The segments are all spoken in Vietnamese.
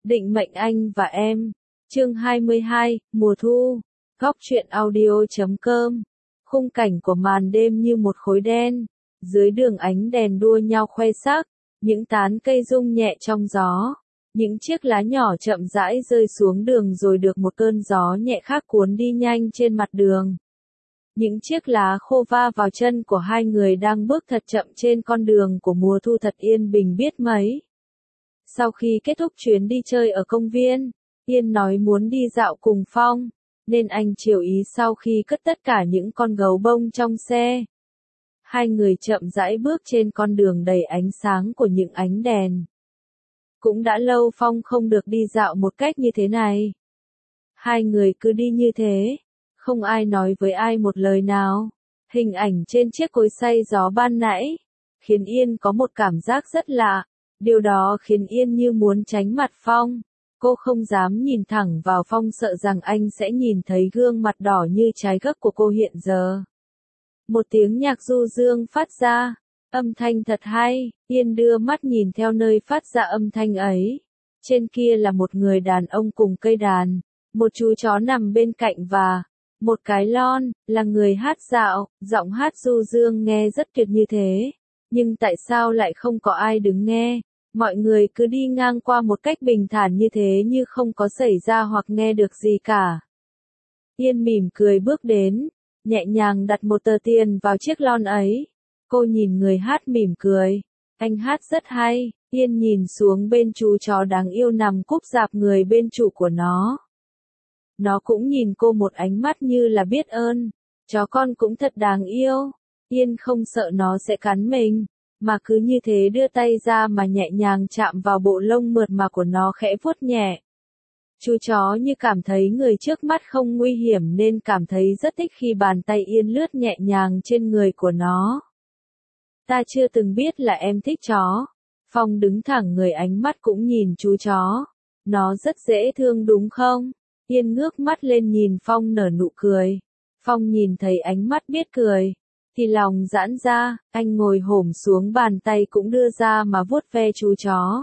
Định mệnh anh và em. Chương 22, mùa thu. Góc truyện audio.com. Khung cảnh của màn đêm như một khối đen, dưới đường ánh đèn đua nhau khoe sắc, những tán cây rung nhẹ trong gió, những chiếc lá nhỏ chậm rãi rơi xuống đường rồi được một cơn gió nhẹ khác cuốn đi nhanh trên mặt đường. Những chiếc lá khô va vào chân của hai người đang bước thật chậm trên con đường của mùa thu thật yên bình biết mấy. Sau khi kết thúc chuyến đi chơi ở công viên, Yên nói muốn đi dạo cùng Phong, nên anh chiều ý sau khi cất tất cả những con gấu bông trong xe. Hai người chậm rãi bước trên con đường đầy ánh sáng của những ánh đèn. Cũng đã lâu Phong không được đi dạo một cách như thế này. Hai người cứ đi như thế, không ai nói với ai một lời nào. Hình ảnh trên chiếc cối xay gió ban nãy khiến Yên có một cảm giác rất lạ. Điều đó khiến Yên như muốn tránh mặt Phong. Cô không dám nhìn thẳng vào Phong sợ rằng anh sẽ nhìn thấy gương mặt đỏ như trái gấc của cô hiện giờ. Một tiếng nhạc du dương phát ra, âm thanh thật hay, Yên đưa mắt nhìn theo nơi phát ra âm thanh ấy. Trên kia là một người đàn ông cùng cây đàn, một chú chó nằm bên cạnh và một cái lon, là người hát dạo, giọng hát du dương nghe rất tuyệt như thế. Nhưng tại sao lại không có ai đứng nghe? Mọi người cứ đi ngang qua một cách bình thản như thế như không có xảy ra hoặc nghe được gì cả. Yên mỉm cười bước đến, nhẹ nhàng đặt một tờ tiền vào chiếc lon ấy. Cô nhìn người hát mỉm cười. Anh hát rất hay. Yên nhìn xuống bên chú chó đáng yêu nằm cúp rạp người bên chủ của nó. Nó cũng nhìn cô một ánh mắt như là biết ơn. Chó con cũng thật đáng yêu. Yên không sợ nó sẽ cắn mình, mà cứ như thế đưa tay ra mà nhẹ nhàng chạm vào bộ lông mượt mà của nó khẽ vuốt nhẹ. Chú chó như cảm thấy người trước mắt không nguy hiểm nên cảm thấy rất thích khi bàn tay Yên lướt nhẹ nhàng trên người của nó. Ta chưa từng biết là em thích chó. Phong đứng thẳng người ánh mắt cũng nhìn chú chó. Nó rất dễ thương đúng không? Yên ngước mắt lên nhìn Phong nở nụ cười. Phong nhìn thấy ánh mắt biết cười thì lòng giãn ra, anh ngồi xổm xuống bàn tay cũng đưa ra mà vuốt ve chú chó.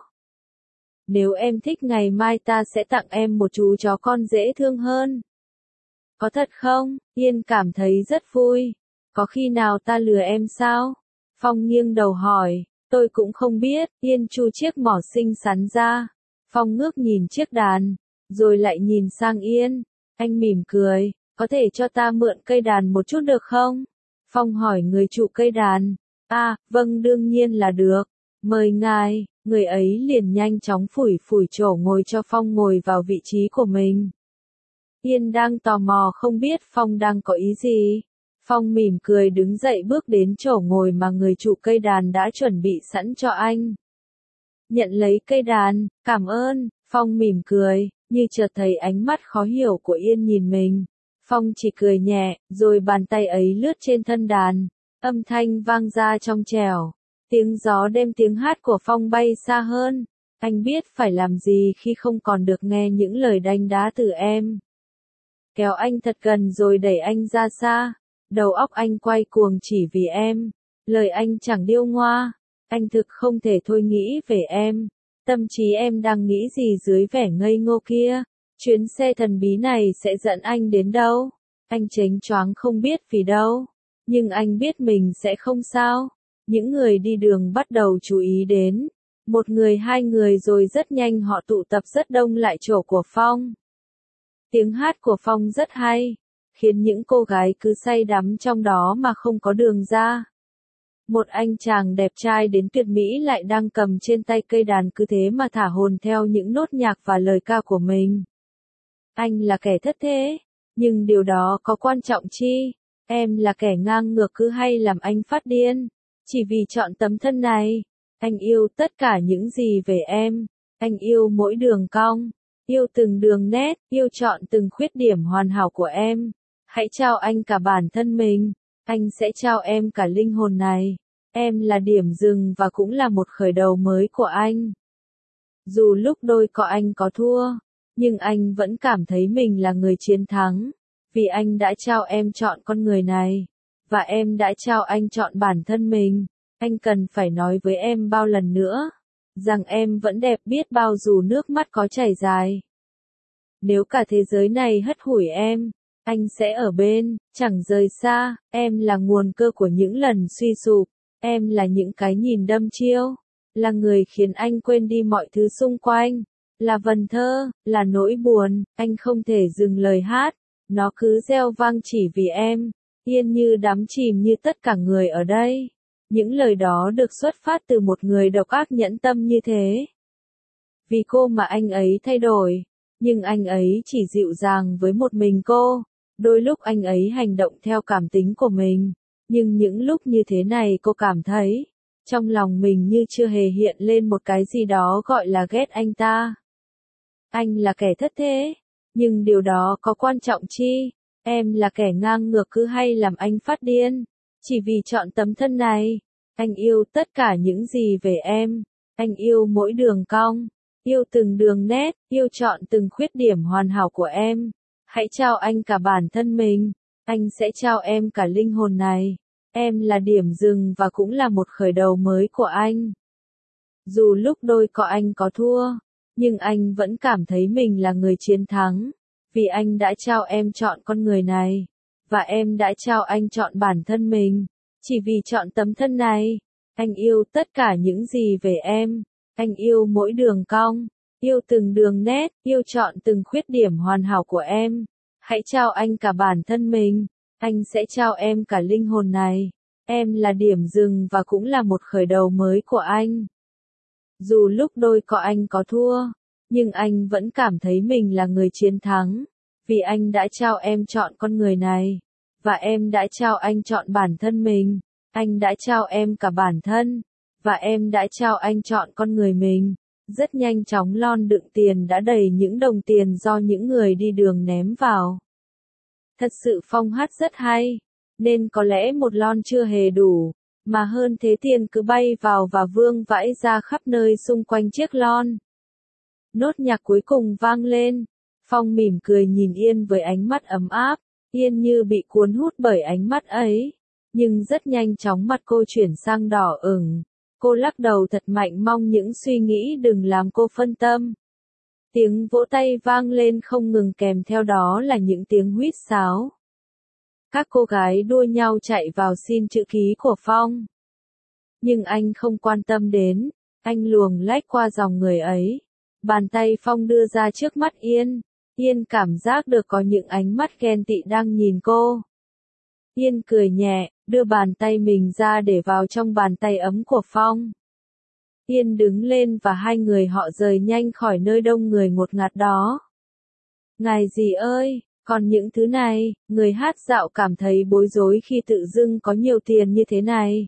Nếu em thích ngày mai ta sẽ tặng em một chú chó con dễ thương hơn. Có thật không? Yên cảm thấy rất vui. Có khi nào ta lừa em sao? Phong nghiêng đầu hỏi. Tôi cũng không biết. Yên chu chiếc mỏ xinh xắn ra. Phong ngước nhìn chiếc đàn, rồi lại nhìn sang Yên. Anh mỉm cười. Có thể cho ta mượn cây đàn một chút được không? Phong hỏi người chủ cây đàn. À, vâng đương nhiên là được. Mời ngài. Người ấy liền nhanh chóng phủi phủi chỗ ngồi cho Phong ngồi vào vị trí của mình. Yên đang tò mò không biết Phong đang có ý gì. Phong mỉm cười đứng dậy bước đến chỗ ngồi mà người chủ cây đàn đã chuẩn bị sẵn cho anh. Nhận lấy cây đàn, cảm ơn. Phong mỉm cười, như chợt thấy ánh mắt khó hiểu của Yên nhìn mình. Phong chỉ cười nhẹ, rồi bàn tay ấy lướt trên thân đàn. Âm thanh vang ra trong trẻo. Tiếng gió đem tiếng hát của Phong bay xa hơn. Anh biết phải làm gì khi không còn được nghe những lời đanh đá từ em. Kéo anh thật gần rồi đẩy anh ra xa. Đầu óc anh quay cuồng chỉ vì em. Lời anh chẳng điêu ngoa. Anh thực không thể thôi nghĩ về em. Tâm trí em đang nghĩ gì dưới vẻ ngây ngô kia. Chuyến xe thần bí này sẽ dẫn anh đến đâu? Anh chếnh choáng không biết vì đâu. Nhưng anh biết mình sẽ không sao. Những người đi đường bắt đầu chú ý đến. Một người hai người rồi rất nhanh họ tụ tập rất đông lại chỗ của Phong. Tiếng hát của Phong rất hay, khiến những cô gái cứ say đắm trong đó mà không có đường ra. Một anh chàng đẹp trai đến tuyệt mỹ lại đang cầm trên tay cây đàn cứ thế mà thả hồn theo những nốt nhạc và lời ca của mình. Anh là kẻ thất thế, nhưng điều đó có quan trọng chi? Em là kẻ ngang ngược cứ hay làm anh phát điên. Chỉ vì chọn tấm thân này, anh yêu tất cả những gì về em. Anh yêu mỗi đường cong, yêu từng đường nét, yêu chọn từng khuyết điểm hoàn hảo của em. Hãy trao anh cả bản thân mình, anh sẽ trao em cả linh hồn này. Em là điểm dừng và cũng là một khởi đầu mới của anh. Dù lúc đôi co anh có thua, nhưng anh vẫn cảm thấy mình là người chiến thắng. Vì anh đã trao em chọn con người này. Và em đã trao anh chọn bản thân mình. Anh cần phải nói với em bao lần nữa. rằng em vẫn đẹp biết bao dù nước mắt có chảy dài. Nếu cả thế giới này hất hủi em, anh sẽ ở bên, chẳng rời xa, em là nguồn cơ của những lần suy sụp, em là những cái nhìn đâm chiêu, là người khiến anh quên đi mọi thứ xung quanh, là vần thơ, là nỗi buồn, anh không thể dừng lời hát, nó cứ reo vang chỉ vì em, yên như đắm chìm như tất cả người ở đây. Những lời đó được xuất phát từ một người độc ác nhẫn tâm như thế. Vì cô mà anh ấy thay đổi, nhưng anh ấy chỉ dịu dàng với một mình cô. Đôi lúc anh ấy hành động theo cảm tính của mình, nhưng những lúc như thế này cô cảm thấy, trong lòng mình như chưa hề hiện lên một cái gì đó gọi là ghét anh ta. Anh là kẻ thất thế, nhưng điều đó có quan trọng chi? Em là kẻ ngang ngược cứ hay làm anh phát điên, chỉ vì chọn tấm thân này. Anh yêu tất cả những gì về em, anh yêu mỗi đường cong, yêu từng đường nét, yêu chọn từng khuyết điểm hoàn hảo của em. Hãy trao anh cả bản thân mình, anh sẽ trao em cả linh hồn này. Em là điểm dừng và cũng là một khởi đầu mới của anh. Dù lúc đôi co anh có thua, nhưng anh vẫn cảm thấy mình là người chiến thắng, vì anh đã trao em chọn con người này, và em đã trao anh chọn bản thân mình, chỉ vì chọn tấm thân này. Anh yêu tất cả những gì về em, anh yêu mỗi đường cong, yêu từng đường nét, yêu chọn từng khuyết điểm hoàn hảo của em. Hãy trao anh cả bản thân mình, anh sẽ trao em cả linh hồn này. Em là điểm dừng và cũng là một khởi đầu mới của anh. Dù lúc đôi co anh có thua, nhưng anh vẫn cảm thấy mình là người chiến thắng, vì anh đã trao em chọn con người này, và em đã trao anh chọn bản thân mình. Anh đã trao em cả bản thân, và em đã trao anh chọn con người mình. Rất nhanh chóng lon đựng tiền đã đầy những đồng tiền do những người đi đường ném vào. Thật sự Phong hát rất hay, nên có lẽ một lon chưa hề đủ, mà hơn thế tiền cứ bay vào và vương vãi ra khắp nơi xung quanh chiếc lon. Nốt nhạc cuối cùng vang lên, Phong mỉm cười nhìn Yên với ánh mắt ấm áp, Yên như bị cuốn hút bởi ánh mắt ấy. Nhưng rất nhanh chóng mặt cô chuyển sang đỏ ửng. Cô lắc đầu thật mạnh mong những suy nghĩ đừng làm cô phân tâm. Tiếng vỗ tay vang lên không ngừng kèm theo đó là những tiếng huýt sáo. Các cô gái đua nhau chạy vào xin chữ ký của Phong. Nhưng anh không quan tâm đến, anh luồng lách qua dòng người ấy. Bàn tay Phong đưa ra trước mắt Yên. Yên cảm giác được có những ánh mắt ghen tị đang nhìn cô. Yên cười nhẹ, đưa bàn tay mình ra để vào trong bàn tay ấm của Phong. Yên đứng lên và hai người họ rời nhanh khỏi nơi đông người ngột ngạt đó. Ngài dì ơi, còn những thứ này, người hát dạo cảm thấy bối rối khi tự dưng có nhiều tiền như thế này.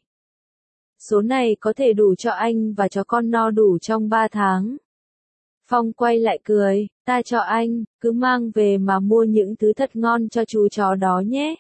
Số này có thể đủ cho anh và cho con no đủ trong 3 tháng. Phong quay lại cười, ta cho anh, cứ mang về mà mua những thứ thật ngon cho chú chó đó nhé.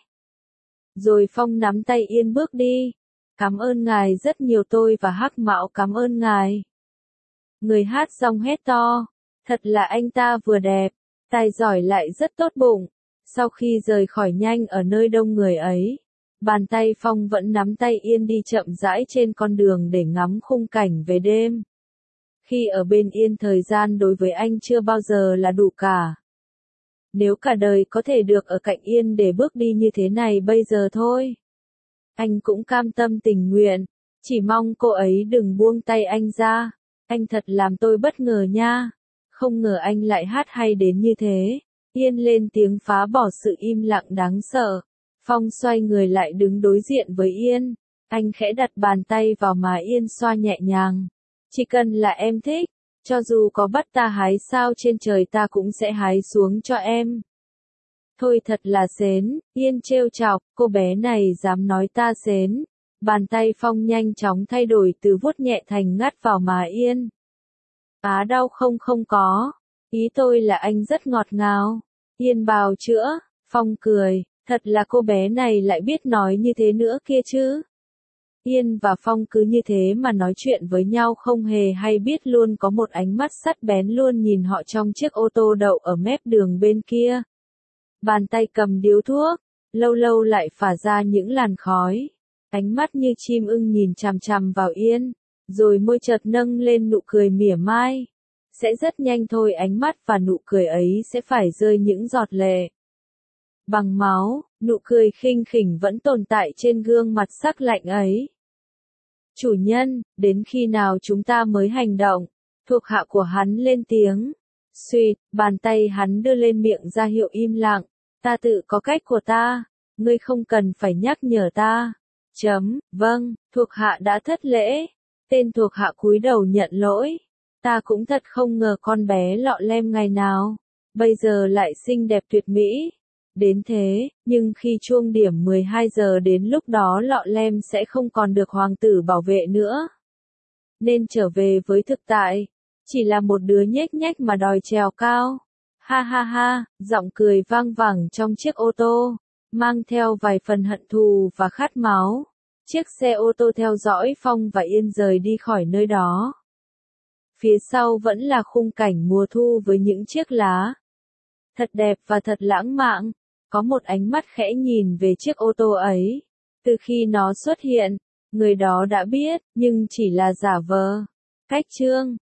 Rồi Phong nắm tay Yên bước đi. Cảm ơn ngài rất nhiều, tôi và Hắc Mạo cảm ơn ngài. Người hát giọng hét to. Thật là anh ta vừa đẹp, tài giỏi lại rất tốt bụng. Sau khi rời khỏi nhanh ở nơi đông người ấy, bàn tay Phong vẫn nắm tay Yên đi chậm rãi trên con đường để ngắm khung cảnh về đêm. Khi ở bên Yên, thời gian đối với anh chưa bao giờ là đủ cả. Nếu cả đời có thể được ở cạnh Yên để bước đi như thế này bây giờ thôi, anh cũng cam tâm tình nguyện, chỉ mong cô ấy đừng buông tay anh ra. Anh thật làm tôi bất ngờ nha, không ngờ anh lại hát hay đến như thế. Yên lên tiếng phá bỏ sự im lặng đáng sợ. Phong xoay người lại đứng đối diện với Yên, anh khẽ đặt bàn tay vào má Yên xoa nhẹ nhàng. Chỉ cần là em thích, cho dù có bắt ta hái sao trên trời ta cũng sẽ hái xuống cho em. Thôi thật là xến, Yên trêu chọc, cô bé này dám nói ta xến. Bàn tay Phong nhanh chóng thay đổi từ vuốt nhẹ thành ngắt vào má Yên. Á đau không, không có, ý tôi là anh rất ngọt ngào. Yên bào chữa, Phong cười, thật là cô bé này lại biết nói như thế nữa kia chứ. Yên và Phong cứ như thế mà nói chuyện với nhau không hề hay biết luôn có một ánh mắt sắc bén luôn nhìn họ trong chiếc ô tô đậu ở mép đường bên kia. Bàn tay cầm điếu thuốc, lâu lâu lại phả ra những làn khói. Ánh mắt như chim ưng nhìn chằm chằm vào Yên. rồi môi chợt nâng lên nụ cười mỉa mai. Sẽ rất nhanh thôi, ánh mắt và nụ cười ấy sẽ phải rơi những giọt lệ bằng máu, nụ cười khinh khỉnh vẫn tồn tại trên gương mặt sắc lạnh ấy. Chủ nhân, đến khi nào chúng ta mới hành động? Thuộc hạ của hắn lên tiếng. Suýt, bàn tay hắn đưa lên miệng ra hiệu im lặng. Ta tự có cách của ta, ngươi không cần phải nhắc nhở ta. Vâng, thuộc hạ đã thất lễ. Tên thuộc hạ cúi đầu nhận lỗi. Ta cũng thật không ngờ con bé lọ lem ngày nào bây giờ lại xinh đẹp tuyệt mỹ đến thế, nhưng khi chuông điểm 12 giờ đến lúc đó lọ lem sẽ không còn được hoàng tử bảo vệ nữa. Nên trở về với thực tại, chỉ là một đứa nhếch nhách mà đòi trèo cao. Ha ha ha, giọng cười vang vẳng trong chiếc ô tô, mang theo vài phần hận thù và khát máu. Chiếc xe ô tô theo dõi Phong và Yên rời đi khỏi nơi đó. Phía sau vẫn là khung cảnh mùa thu với những chiếc lá thật đẹp và thật lãng mạn. Có một ánh mắt khẽ nhìn về chiếc ô tô ấy. Từ khi nó xuất hiện, người đó đã biết, nhưng chỉ là giả vờ. Cách chương